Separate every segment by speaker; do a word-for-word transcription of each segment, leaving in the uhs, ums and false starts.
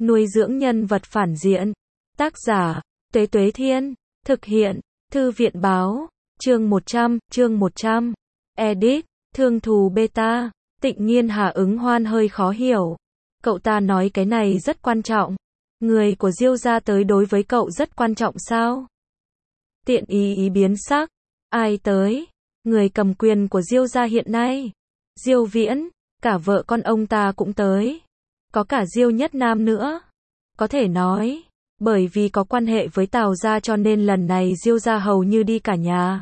Speaker 1: Nuôi dưỡng nhân vật phản diện. Tác giả, Tuế Tuế Thiên. Thực hiện, Thư viện Báo. Chương một trăm, chương một trăm. Edit, Thương Thù Beta. Tịnh Nhiên Hà ứng hoan hơi khó hiểu. Cậu ta nói cái này rất quan trọng. Người của Diêu gia tới đối với cậu rất quan trọng sao? Tiện ý ý biến sắc. Ai tới? Người cầm quyền của Diêu gia hiện nay. Diêu Viễn, cả vợ con ông ta cũng tới. Có cả Diêu Nhất Nam nữa. Có thể nói, bởi vì có quan hệ với Tào gia cho nên lần này Diêu gia hầu như đi cả nhà.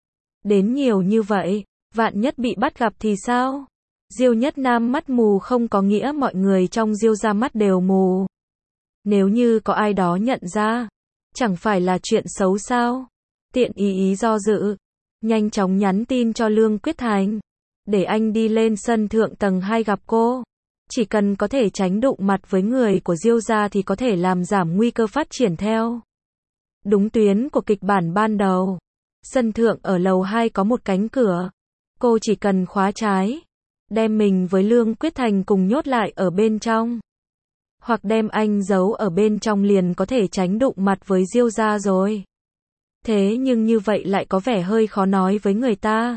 Speaker 1: Đến nhiều như vậy, vạn nhất bị bắt gặp thì sao? Diêu Nhất Nam mắt mù không có nghĩa mọi người trong Diêu gia mắt đều mù. Nếu như có ai đó nhận ra, chẳng phải là chuyện xấu sao? Tiện ý ý do dự, nhanh chóng nhắn tin cho Lương Quyết Thành, để anh đi lên sân thượng tầng hai gặp cô. Chỉ cần có thể tránh đụng mặt với người của Diêu gia thì có thể làm giảm nguy cơ phát triển theo đúng tuyến của kịch bản ban đầu. Sân thượng ở lầu hai có một cánh cửa. Cô chỉ cần khóa trái, đem mình với Lương Quyết Thành cùng nhốt lại ở bên trong. Hoặc đem anh giấu ở bên trong liền có thể tránh đụng mặt với Diêu gia rồi. Thế nhưng như vậy lại có vẻ hơi khó nói với người ta.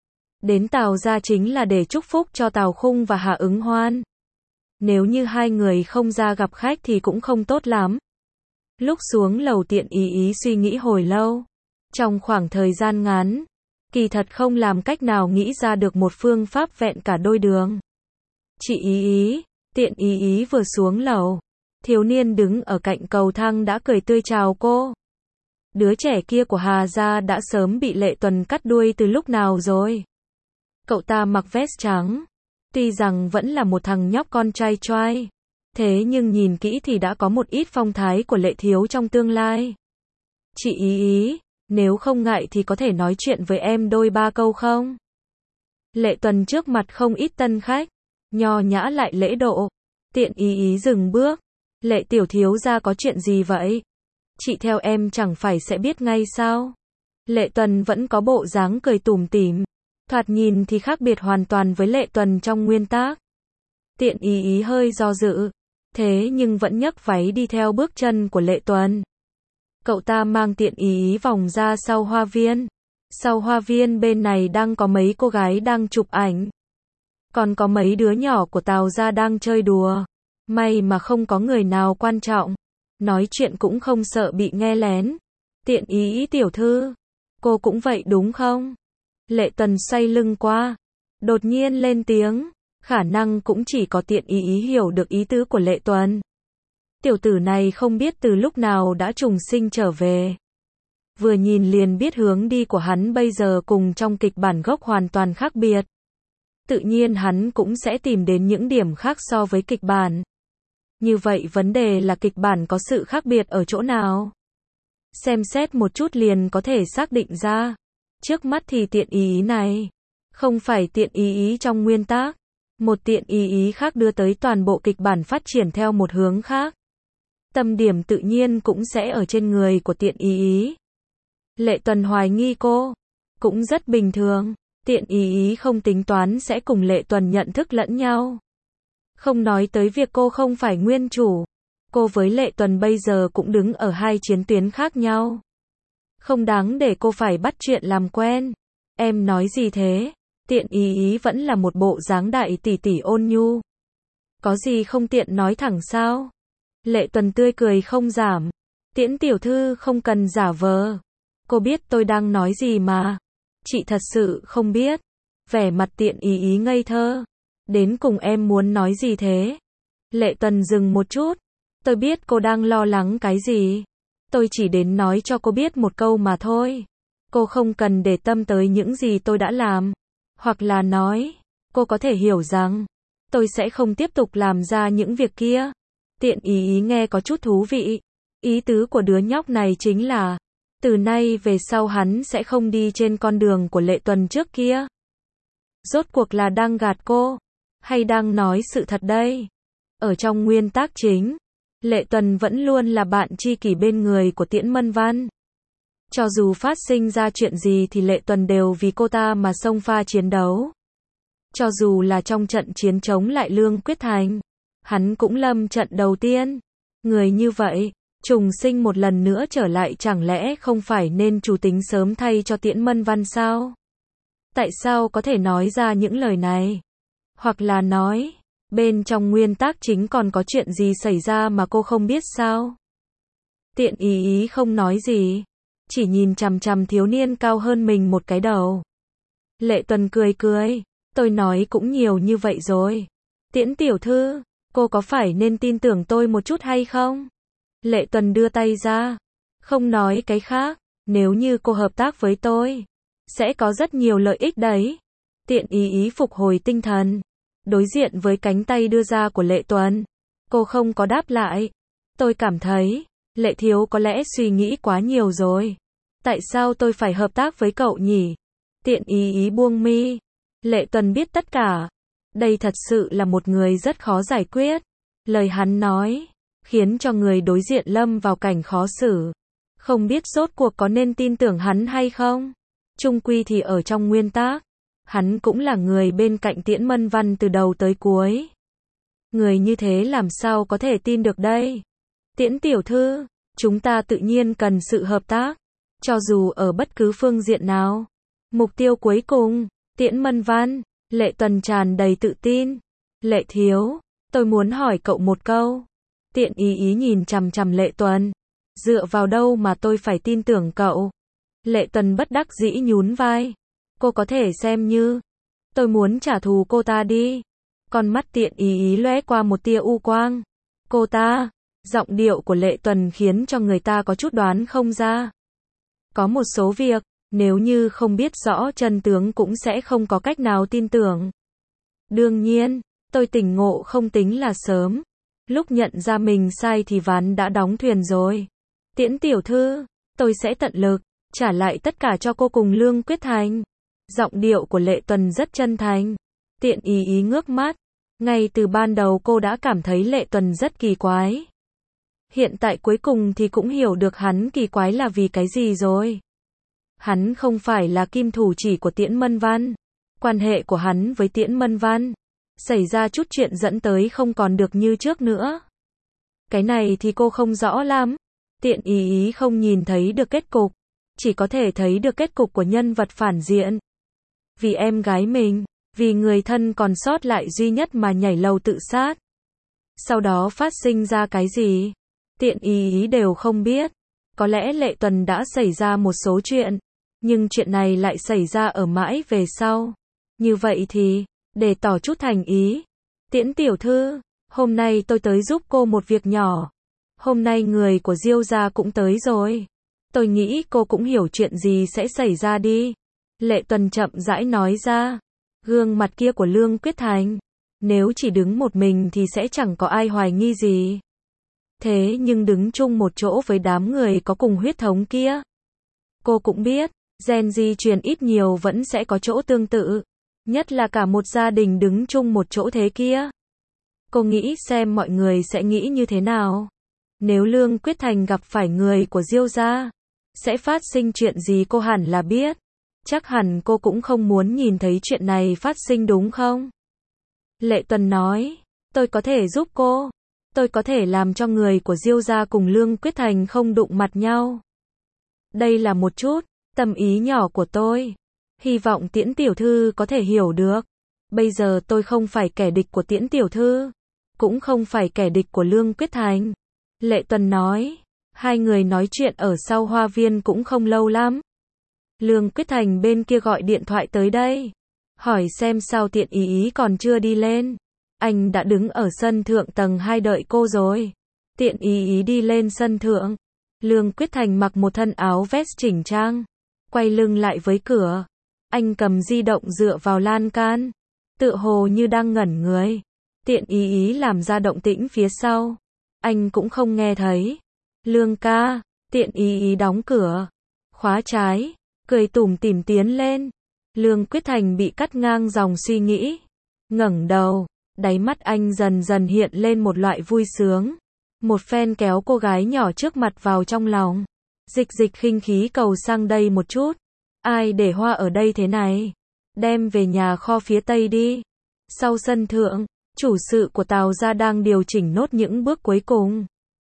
Speaker 1: Đến Tào gia chính là để chúc phúc cho Tào Khung và Hà Ứng Hoan. Nếu như hai người không ra gặp khách thì cũng không tốt lắm. Lúc xuống lầu Tiện ý ý suy nghĩ hồi lâu. Trong khoảng thời gian ngắn, kỳ thật không làm cách nào nghĩ ra được một phương pháp vẹn cả đôi đường. Chị ý ý, Tiện ý ý vừa xuống lầu. Thiếu niên đứng ở cạnh cầu thang đã cười tươi chào cô. Đứa trẻ kia của Hà gia đã sớm bị Lệ Tuần cắt đuôi từ lúc nào rồi. Cậu ta mặc vest trắng. Tuy rằng vẫn là một thằng nhóc con trai choai. Thế nhưng nhìn kỹ thì đã có một ít phong thái của Lệ thiếu trong tương lai. Chị ý ý, nếu không ngại thì có thể nói chuyện với em đôi ba câu không? Lệ Tuần trước mặt không ít tân khách. Nho nhã lại lễ độ. Tiện ý ý dừng bước. Lệ tiểu thiếu gia có chuyện gì vậy? Chị theo em chẳng phải sẽ biết ngay sao? Lệ Tuần vẫn có bộ dáng cười tủm tỉm. Thoạt nhìn thì khác biệt hoàn toàn với Lệ Tuần trong nguyên tác. Tiện ý ý hơi do dự. Thế nhưng vẫn nhấc váy đi theo bước chân của Lệ Tuần. Cậu ta mang Tiện ý ý vòng ra sau hoa viên. Sau hoa viên bên này đang có mấy cô gái đang chụp ảnh. Còn có mấy đứa nhỏ của Tào gia đang chơi đùa. May mà không có người nào quan trọng. Nói chuyện cũng không sợ bị nghe lén. Tiện ý ý tiểu thư. Cô cũng vậy đúng không? Lệ Tuần xoay lưng qua. Đột nhiên lên tiếng. Khả năng cũng chỉ có Tiện ý ý hiểu được ý tứ của Lệ Tuần. Tiểu tử này không biết từ lúc nào đã trùng sinh trở về. Vừa nhìn liền biết hướng đi của hắn bây giờ cùng trong kịch bản gốc hoàn toàn khác biệt. Tự nhiên hắn cũng sẽ tìm đến những điểm khác so với kịch bản. Như vậy vấn đề là kịch bản có sự khác biệt ở chỗ nào? Xem xét một chút liền có thể xác định ra. Trước mắt thì Tiện ý ý này không phải Tiện ý ý trong nguyên tác. Một Tiện ý ý khác đưa tới toàn bộ kịch bản phát triển theo một hướng khác. Tâm điểm tự nhiên cũng sẽ ở trên người của Tiện ý ý. Lệ Tuần hoài nghi cô. Cũng rất bình thường. Tiện ý ý không tính toán sẽ cùng Lệ Tuần nhận thức lẫn nhau. Không nói tới việc cô không phải nguyên chủ. Cô với Lệ Tuần bây giờ cũng đứng ở hai chiến tuyến khác nhau. Không đáng để cô phải bắt chuyện làm quen. Em nói gì thế? Tiện ý ý vẫn là một bộ dáng đại tỷ tỷ ôn nhu. Có gì không tiện nói thẳng sao? Lệ Tuần tươi cười không giảm. Tiễn tiểu thư không cần giả vờ. Cô biết tôi đang nói gì mà. Chị thật sự không biết. Vẻ mặt Tiện ý ý ngây thơ. Đến cùng em muốn nói gì thế? Lệ Tuần dừng một chút. Tôi biết cô đang lo lắng cái gì. Tôi chỉ đến nói cho cô biết một câu mà thôi. Cô không cần để tâm tới những gì tôi đã làm. Hoặc là nói, cô có thể hiểu rằng, tôi sẽ không tiếp tục làm ra những việc kia. Tiện ý ý nghe có chút thú vị. Ý tứ của đứa nhóc này chính là, từ nay về sau hắn sẽ không đi trên con đường của Lệ Tuần trước kia. Rốt cuộc là đang gạt cô, hay đang nói sự thật đây? Ở trong nguyên tác chính, Lệ Tuần vẫn luôn là bạn tri kỷ bên người của Tiễn Mân Văn. Cho dù phát sinh ra chuyện gì thì Lệ Tuần đều vì cô ta mà xông pha chiến đấu. Cho dù là trong trận chiến chống lại Lương Quyết Thành, hắn cũng lâm trận đầu tiên. Người như vậy, trùng sinh một lần nữa trở lại chẳng lẽ không phải nên chủ tính sớm thay cho Tiễn Mân Văn sao? Tại sao có thể nói ra những lời này? Hoặc là nói, bên trong nguyên tác chính còn có chuyện gì xảy ra mà cô không biết sao? Tiện ý ý không nói gì, chỉ nhìn chằm chằm thiếu niên cao hơn mình một cái đầu. Lệ Tuần cười cười, tôi nói cũng nhiều như vậy rồi. Tiễn tiểu thư, cô có phải nên tin tưởng tôi một chút hay không? Lệ Tuần đưa tay ra, không nói cái khác, nếu như cô hợp tác với tôi, sẽ có rất nhiều lợi ích đấy. Tiện ý ý phục hồi tinh thần, đối diện với cánh tay đưa ra của Lệ Tuần. Cô không có đáp lại. Tôi cảm thấy, Lệ thiếu có lẽ suy nghĩ quá nhiều rồi. Tại sao tôi phải hợp tác với cậu nhỉ? Tiện ý ý buông mi. Lệ Tuần biết tất cả. Đây thật sự là một người rất khó giải quyết. Lời hắn nói, khiến cho người đối diện lâm vào cảnh khó xử. Không biết rốt cuộc có nên tin tưởng hắn hay không? Chung quy thì ở trong nguyên tác, hắn cũng là người bên cạnh Tiễn Mân Văn từ đầu tới cuối. Người như thế làm sao có thể tin được đây? Tiễn tiểu thư, chúng ta tự nhiên cần sự hợp tác, cho dù ở bất cứ phương diện nào. Mục tiêu cuối cùng, Tiễn Mân Văn. Lệ Tuần tràn đầy tự tin. Lệ thiếu, tôi muốn hỏi cậu một câu. Tiện ý ý nhìn chằm chằm Lệ Tuần. Dựa vào đâu mà tôi phải tin tưởng cậu? Lệ Tuần bất đắc dĩ nhún vai. Cô có thể xem như tôi muốn trả thù cô ta đi. Con mắt tiện ý ý lóe qua một tia u quang. Cô ta, giọng điệu của Lệ Tuần khiến cho người ta có chút đoán không ra. Có một số việc, nếu như không biết rõ chân tướng cũng sẽ không có cách nào tin tưởng. Đương nhiên, tôi tỉnh ngộ không tính là sớm. Lúc nhận ra mình sai thì ván đã đóng thuyền rồi. Tiễn tiểu thư, tôi sẽ tận lực trả lại tất cả cho cô cùng Lương Quyết Thành. Giọng điệu của Lệ Tuần rất chân thành. Tiện ý ý ngước mắt. Ngay từ ban đầu cô đã cảm thấy Lệ Tuần rất kỳ quái. Hiện tại cuối cùng thì cũng hiểu được hắn kỳ quái là vì cái gì rồi. Hắn không phải là kim thủ chỉ của Tiễn Mân Văn. Quan hệ của hắn với Tiễn Mân Văn xảy ra chút chuyện dẫn tới không còn được như trước nữa. Cái này thì cô không rõ lắm. Tiện ý ý không nhìn thấy được kết cục, chỉ có thể thấy được kết cục của nhân vật phản diện. Vì em gái mình, vì người thân còn sót lại duy nhất mà nhảy lầu tự sát. Sau đó phát sinh ra cái gì? Tiện ý ý đều không biết. Có lẽ Lệ Tuần đã xảy ra một số chuyện, nhưng chuyện này lại xảy ra ở mãi về sau. Như vậy thì, để tỏ chút thành ý. Tiễn tiểu thư, hôm nay tôi tới giúp cô một việc nhỏ. Hôm nay người của Diêu gia cũng tới rồi. Tôi nghĩ cô cũng hiểu chuyện gì sẽ xảy ra đi. Lệ Tuần chậm rãi nói ra. Gương mặt kia của Lương Quyết Thành, nếu chỉ đứng một mình thì sẽ chẳng có ai hoài nghi gì. Thế nhưng đứng chung một chỗ với đám người có cùng huyết thống kia, cô cũng biết, gen di truyền ít nhiều vẫn sẽ có chỗ tương tự. Nhất là cả một gia đình đứng chung một chỗ thế kia. Cô nghĩ xem mọi người sẽ nghĩ như thế nào. Nếu Lương Quyết Thành gặp phải người của Diêu gia, sẽ phát sinh chuyện gì cô hẳn là biết. Chắc hẳn cô cũng không muốn nhìn thấy chuyện này phát sinh đúng không? Lệ Tuần nói, tôi có thể giúp cô. Tôi có thể làm cho người của Diêu gia cùng Lương Quyết Thành không đụng mặt nhau. Đây là một chút tâm ý nhỏ của tôi. Hy vọng Tiễn tiểu thư có thể hiểu được. Bây giờ tôi không phải kẻ địch của Tiễn tiểu thư, cũng không phải kẻ địch của Lương Quyết Thành. Lệ Tuần nói, hai người nói chuyện ở sau hoa viên cũng không lâu lắm. Lương Quyết Thành bên kia gọi điện thoại tới đây, hỏi xem sao Tiện ý ý còn chưa đi lên. Anh đã đứng ở sân thượng tầng hai đợi cô rồi. Tiện ý ý đi lên sân thượng. Lương Quyết Thành mặc một thân áo vest chỉnh trang, quay lưng lại với cửa. Anh cầm di động dựa vào lan can, tựa hồ như đang ngẩn người. Tiện ý ý làm ra động tĩnh phía sau, anh cũng không nghe thấy. Lương ca, Tiện ý ý đóng cửa, khóa trái, cười tủm tỉm tiến lên. Lương Quyết Thành bị cắt ngang dòng suy nghĩ, ngẩng đầu, đáy mắt anh dần dần hiện lên một loại vui sướng. Một phen kéo cô gái nhỏ trước mặt vào trong lòng. Dịch dịch khinh khí cầu sang đây một chút. Ai để hoa ở đây thế này? Đem về nhà kho phía tây đi. Sau sân thượng, chủ sự của Tào gia đang điều chỉnh nốt những bước cuối cùng.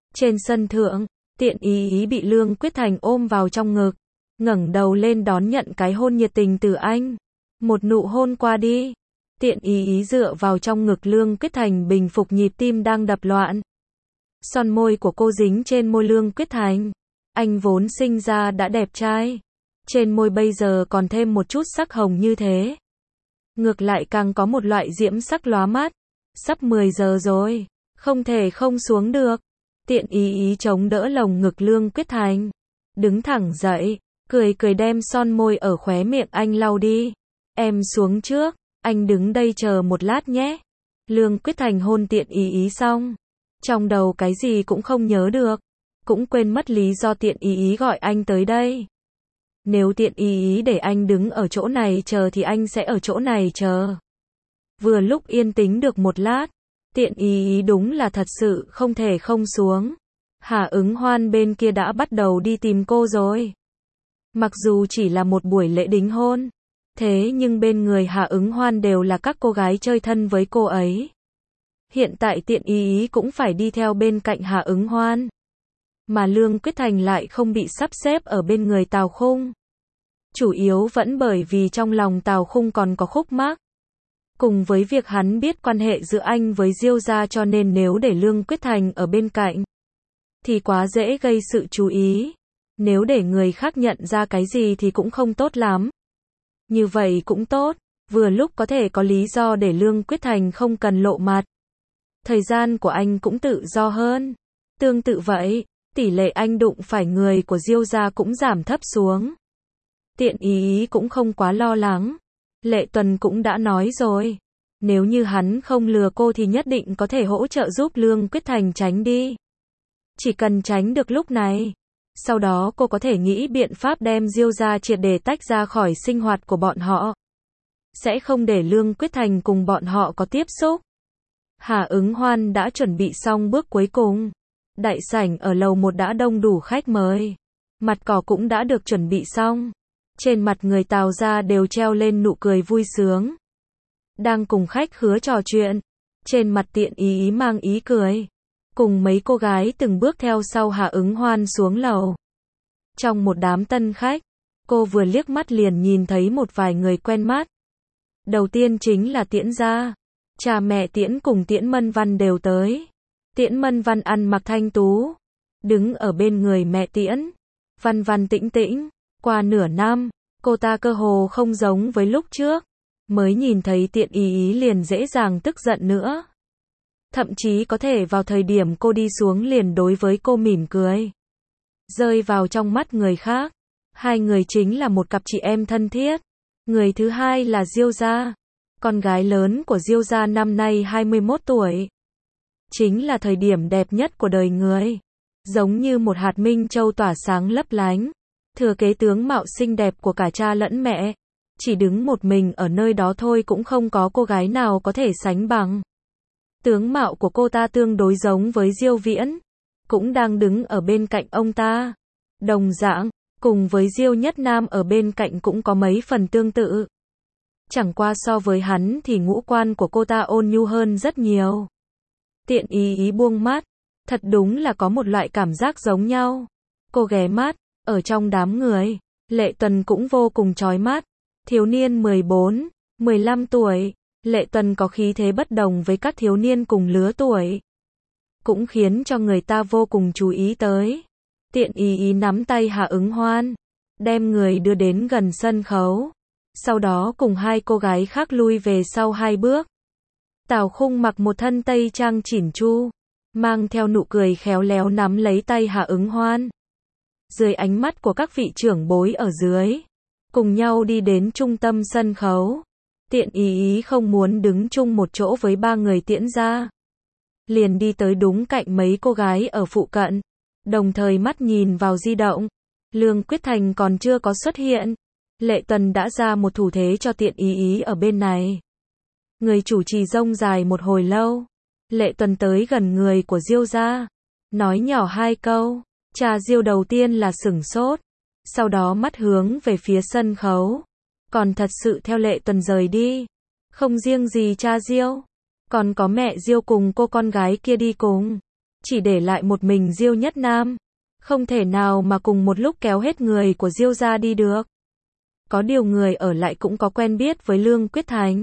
Speaker 1: Trên sân thượng, Tiện Ý Ý bị Lương Quyết Thành ôm vào trong ngực, ngẩng đầu lên đón nhận cái hôn nhiệt tình từ anh. Một nụ hôn qua đi, Tiện Ý Ý dựa vào trong ngực Lương Quyết Thành bình phục nhịp tim đang đập loạn. Son môi của cô dính trên môi Lương Quyết Thành. Anh vốn sinh ra đã đẹp trai, trên môi bây giờ còn thêm một chút sắc hồng như thế. Ngược lại càng có một loại diễm sắc lóa mắt. Sắp mười giờ rồi, không thể không xuống được. Tiện Ý Ý chống đỡ lồng ngực Lương Quyết Thành, đứng thẳng dậy, cười cười đem son môi ở khóe miệng anh lau đi. Em xuống trước, anh đứng đây chờ một lát nhé. Lương Quyết Thành hôn Tiện Ý Ý xong, trong đầu cái gì cũng không nhớ được, cũng quên mất lý do Tiện Ý Ý gọi anh tới đây. Nếu Tiện Ý Ý để anh đứng ở chỗ này chờ thì anh sẽ ở chỗ này chờ. Vừa lúc yên tĩnh được một lát, Tiện Ý Ý đúng là thật sự không thể không xuống. Hà Ứng Hoan bên kia đã bắt đầu đi tìm cô rồi. Mặc dù chỉ là một buổi lễ đính hôn, thế nhưng bên người Hà Ứng Hoan đều là các cô gái chơi thân với cô ấy. Hiện tại Tiện Ý Ý cũng phải đi theo bên cạnh Hà Ứng Hoan. Mà Lương Quyết Thành lại không bị sắp xếp ở bên người Tào Khung. Chủ yếu vẫn bởi vì trong lòng Tào Khung còn có khúc mắc. Cùng với việc hắn biết quan hệ giữa anh với Diêu gia cho nên nếu để Lương Quyết Thành ở bên cạnh, thì quá dễ gây sự chú ý. Nếu để người khác nhận ra cái gì thì cũng không tốt lắm. Như vậy cũng tốt, vừa lúc có thể có lý do để Lương Quyết Thành không cần lộ mặt. Thời gian của anh cũng tự do hơn. Tương tự vậy, tỷ lệ anh đụng phải người của Diêu gia cũng giảm thấp xuống. Tiện Ý Ý cũng không quá lo lắng. Lệ Tuần cũng đã nói rồi, nếu như hắn không lừa cô thì nhất định có thể hỗ trợ giúp Lương Quyết Thành tránh đi. Chỉ cần tránh được lúc này, sau đó cô có thể nghĩ biện pháp đem Diêu gia triệt để tách ra khỏi sinh hoạt của bọn họ. Sẽ không để Lương Quyết Thành cùng bọn họ có tiếp xúc. Hà Ứng Hoan đã chuẩn bị xong bước cuối cùng. Đại sảnh ở lầu một đã đông đủ khách mời. Mặt cỏ cũng đã được chuẩn bị xong. Trên mặt người Tào gia đều treo lên nụ cười vui sướng. Đang cùng khách khứa trò chuyện. Trên mặt Tiện Ý Ý mang ý cười. Cùng mấy cô gái từng bước theo sau Hà Ứng Hoan xuống lầu. Trong một đám tân khách, cô vừa liếc mắt liền nhìn thấy một vài người quen mắt. Đầu tiên chính là Tiễn gia. Cha mẹ Tiễn cùng Tiễn Mân Văn đều tới. Tiễn Mân Văn ăn mặc thanh tú, đứng ở bên người mẹ Tiễn. Văn Văn tĩnh tĩnh. Qua nửa năm, cô ta cơ hồ không giống với lúc trước. Mới nhìn thấy Tiện Ý Ý liền dễ dàng tức giận nữa. Thậm chí có thể vào thời điểm cô đi xuống liền đối với cô mỉm cười. Rơi vào trong mắt người khác. Hai người chính là một cặp chị em thân thiết. Người thứ hai là Diêu gia. Con gái lớn của Diêu gia năm nay hai mươi mốt tuổi. Chính là thời điểm đẹp nhất của đời người. Giống như một hạt minh châu tỏa sáng lấp lánh. Thừa kế tướng mạo xinh đẹp của cả cha lẫn mẹ. Chỉ đứng một mình ở nơi đó thôi cũng không có cô gái nào có thể sánh bằng. Tướng mạo của cô ta tương đối giống với Diêu Viễn. Cũng đang đứng ở bên cạnh ông ta. Đồng dạng, cùng với Diêu Nhất Nam ở bên cạnh cũng có mấy phần tương tự. Chẳng qua so với hắn thì ngũ quan của cô ta ôn nhu hơn rất nhiều. Tiện Ý Ý buông mắt. Thật đúng là có một loại cảm giác giống nhau. Cô ghé mắt. Ở trong đám người, Lệ Tuần cũng vô cùng chói mắt. Thiếu niên mười bốn, mười lăm tuổi, Lệ Tuần có khí thế bất đồng với các thiếu niên cùng lứa tuổi. Cũng khiến cho người ta vô cùng chú ý tới. Tiện Ý Ý nắm tay Hà Ứng Hoan, đem người đưa đến gần sân khấu. Sau đó cùng hai cô gái khác lui về sau hai bước. Tào Khung mặc một thân tây trang chỉn chu, mang theo nụ cười khéo léo nắm lấy tay Hà Ứng Hoan. Dưới ánh mắt của các vị trưởng bối ở dưới, cùng nhau đi đến trung tâm sân khấu. Tiện Ý Ý không muốn đứng chung một chỗ với ba người Tiễn gia. Liền đi tới đúng cạnh mấy cô gái ở phụ cận. Đồng thời mắt nhìn vào di động. Lương Quyết Thành còn chưa có xuất hiện. Lệ Tuần đã ra một thủ thế cho Tiện Ý Ý ở bên này. Người chủ trì rông dài một hồi lâu. Lệ Tuần tới gần người của Diêu gia. Nói nhỏ hai câu. Cha Diêu đầu tiên là sửng sốt. Sau đó mắt hướng về phía sân khấu. Còn thật sự theo Lệ Tuần rời đi. Không riêng gì cha Diêu. Còn có mẹ Diêu cùng cô con gái kia đi cùng. chỉ để lại một mình Diêu Nhất Nam. Không thể nào mà cùng một lúc kéo hết người của Diêu gia đi được. Có điều người ở lại cũng có quen biết với Lương Quyết Thành.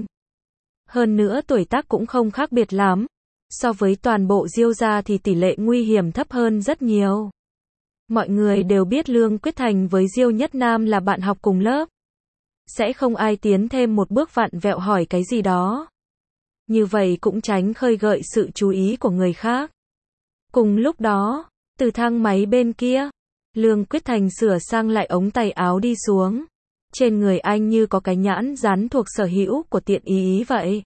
Speaker 1: Hơn nữa tuổi tác cũng không khác biệt lắm. So với toàn bộ Diêu gia thì tỷ lệ nguy hiểm thấp hơn rất nhiều. Mọi người đều biết Lương Quyết Thành với Diêu Nhất Nam là bạn học cùng lớp. Sẽ không ai tiến thêm một bước vặn vẹo hỏi cái gì đó. Như vậy cũng tránh khơi gợi sự chú ý của người khác. Cùng lúc đó, từ thang máy bên kia, Lương Quyết Thành sửa sang lại ống tay áo đi xuống. Trên người anh như có cái nhãn dán thuộc sở hữu của Tiện Ý Ý vậy.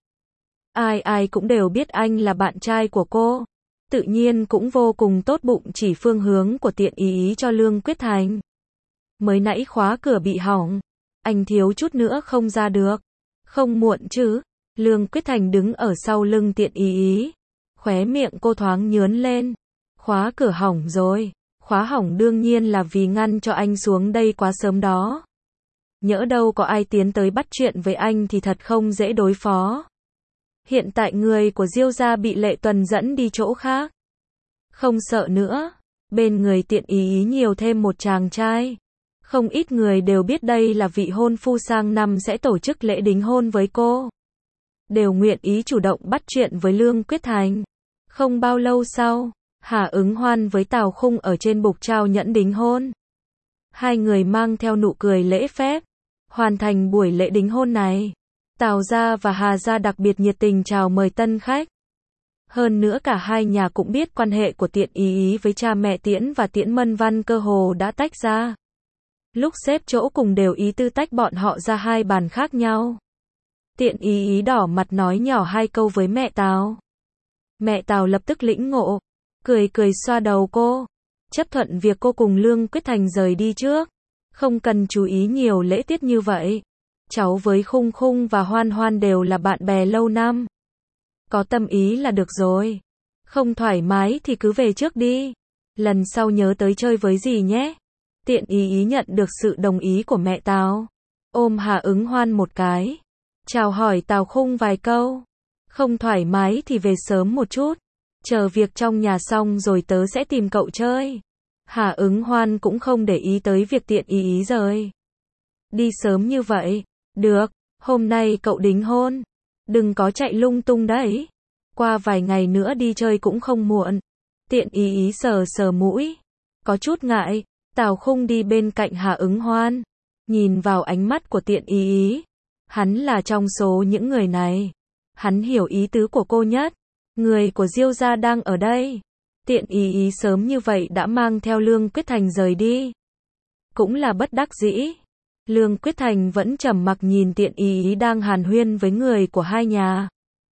Speaker 1: Ai ai cũng đều biết anh là bạn trai của cô. Tự nhiên cũng vô cùng tốt bụng chỉ phương hướng của Tiện Ý Ý cho Lương Quyết Thành. Mới nãy khóa cửa bị hỏng. Anh thiếu chút nữa không ra được. Không muộn chứ. Lương Quyết Thành đứng ở sau lưng Tiện Ý Ý. Khóe miệng cô thoáng nhướn lên. Khóa cửa hỏng rồi. Khóa hỏng đương nhiên là vì ngăn cho anh xuống đây quá sớm đó. Nhỡ đâu có ai tiến tới bắt chuyện với anh thì thật không dễ đối phó. Hiện tại người của Diêu gia bị Lệ Tuần dẫn đi chỗ khác. Không sợ nữa. Bên người Tiện Ý Ý nhiều thêm một chàng trai. Không ít người đều biết đây là vị hôn phu sang năm sẽ tổ chức lễ đính hôn với cô. Đều nguyện ý chủ động bắt chuyện với Lương Quyết Thành. Không bao lâu sau, Hà Ứng Hoan với Tào Khung ở trên bục trao nhẫn đính hôn. Hai người mang theo nụ cười lễ phép, hoàn thành buổi lễ đính hôn này. Tào gia và Hà gia đặc biệt nhiệt tình chào mời tân khách. Hơn nữa cả hai nhà cũng biết quan hệ của Tiện Ý Ý với cha mẹ Tiễn và Tiễn Mân Văn cơ hồ đã tách ra. Lúc xếp chỗ cùng đều ý tư tách bọn họ ra hai bàn khác nhau. Tiện Ý Ý đỏ mặt nói nhỏ hai câu với mẹ Tào. Mẹ Tào lập tức lĩnh ngộ, cười cười xoa đầu cô, chấp thuận việc cô cùng Lương Quyết Thành rời đi trước. Không cần chú ý nhiều lễ tiết như vậy. Cháu với Khung Khung và Hoan Hoan đều là bạn bè lâu năm. Có tâm ý là được rồi. Không thoải mái thì cứ về trước đi. Lần sau nhớ tới chơi với dì nhé. Tiện Ý Ý nhận được sự đồng ý của mẹ Tào. Ôm Hà Ứng Hoan một cái. Chào hỏi Tào Khung vài câu. Không thoải mái thì về sớm một chút. Chờ việc trong nhà xong rồi tớ sẽ tìm cậu chơi. Hà Ứng Hoan cũng không để ý tới việc Tiện Ý Ý rời đi sớm như vậy. Được, hôm nay cậu đính hôn. Đừng có chạy lung tung đấy. Qua vài ngày nữa đi chơi cũng không muộn. Tiện Ý Ý sờ sờ mũi. Có chút ngại. Tào Khung đi bên cạnh Hà Ứng Hoan. Nhìn vào ánh mắt của Tiện Ý Ý. Hắn là trong số những người này. Hắn hiểu ý tứ của cô nhất. Người của Diêu gia đang ở đây. Tiện Ý Ý sớm như vậy đã mang theo Lương Quyết Thành rời đi. Cũng là bất đắc dĩ. Lương Quyết Thành vẫn trầm mặc nhìn Tiện Ý Ý đang hàn huyên với người của hai nhà.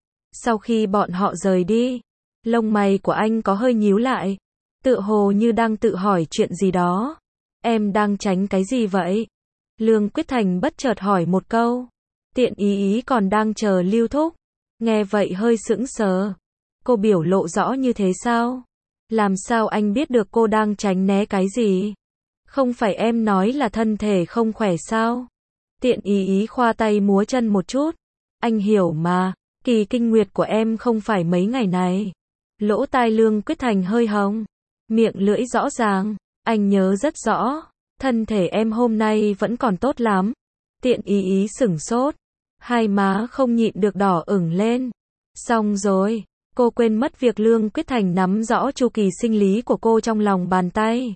Speaker 1: Sau khi bọn họ rời đi, lông mày của anh có hơi nhíu lại. Tựa hồ như đang tự hỏi chuyện gì đó. Em đang tránh cái gì vậy? Lương Quyết Thành bất chợt hỏi một câu. Tiện Ý Ý còn đang chờ Lưu Thúc. Nghe vậy hơi sững sờ. Cô biểu lộ rõ như thế sao? Làm sao anh biết được cô đang tránh né cái gì? Không phải em nói là thân thể không khỏe sao? Tiện Ý Ý khoa tay múa chân một chút. Anh hiểu mà, kỳ kinh nguyệt của em không phải mấy ngày này. Lỗ tai Lương Quyết Thành hơi hồng. Miệng lưỡi rõ ràng. Anh nhớ rất rõ. Thân thể em hôm nay vẫn còn tốt lắm. Tiện Ý Ý sửng sốt. Hai má không nhịn được đỏ ửng lên. Xong rồi. Cô quên mất việc Lương Quyết Thành nắm rõ chu kỳ sinh lý của cô trong lòng bàn tay.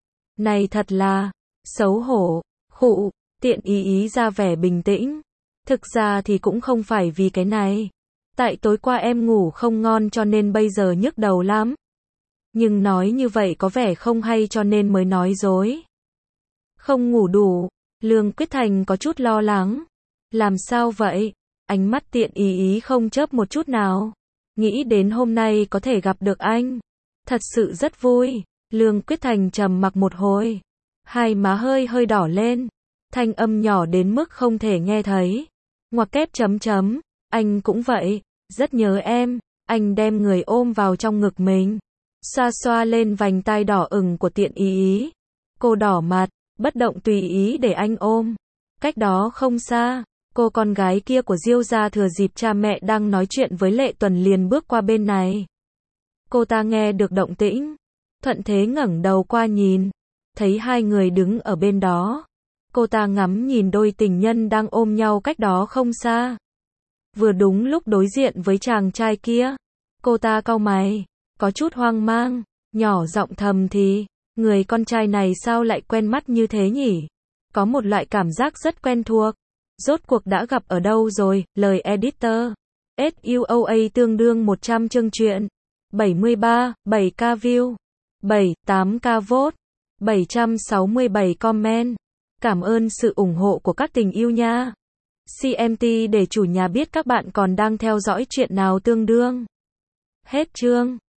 Speaker 1: Này thật là xấu hổ. Khụ. Tiện Ý Ý ra vẻ bình tĩnh. Thực ra thì cũng không phải vì cái này. Tại tối qua em ngủ không ngon cho nên bây giờ nhức đầu lắm. Nhưng nói như vậy có vẻ không hay cho nên mới nói dối. Không ngủ đủ. Lương Quyết Thành có chút lo lắng. Làm sao vậy? Ánh mắt Tiện Ý Ý không chớp một chút nào. Nghĩ đến hôm nay có thể gặp được anh. Thật sự rất vui. Lương Quyết Thành trầm mặc một hồi. Hai má hơi hơi đỏ lên. Thanh âm nhỏ đến mức không thể nghe thấy. Ngoặc kép chấm chấm. Anh cũng vậy. Rất nhớ em. Anh đem người ôm vào trong ngực mình. Xoa xoa lên vành tai đỏ ửng của Tiện Ý Ý. Cô đỏ mặt. Bất động tùy ý để anh ôm. Cách đó không xa. Cô con gái kia của Diêu gia thừa dịp cha mẹ đang nói chuyện với Lệ Tuần liền bước qua bên này. Cô ta nghe được động tĩnh, thuận thế ngẩng đầu qua nhìn, thấy hai người đứng ở bên đó. Cô ta ngắm nhìn đôi tình nhân đang ôm nhau cách đó không xa. Vừa đúng lúc đối diện với chàng trai kia. Cô ta cau mày, có chút hoang mang, nhỏ giọng thầm thì, người con trai này sao lại quen mắt như thế nhỉ? Có một loại cảm giác rất quen thuộc. Rốt cuộc đã gặp ở đâu rồi? Lời editor. SUOA tương đương một trăm chương truyện. bảy mươi ba, bảy k view. bảy, tám k vote. bảy trăm sáu mươi bảy comment. Cảm ơn sự ủng hộ của các tình yêu nha. xê em tê để chủ nhà biết các bạn còn đang theo dõi chuyện nào tương đương. Hết chương.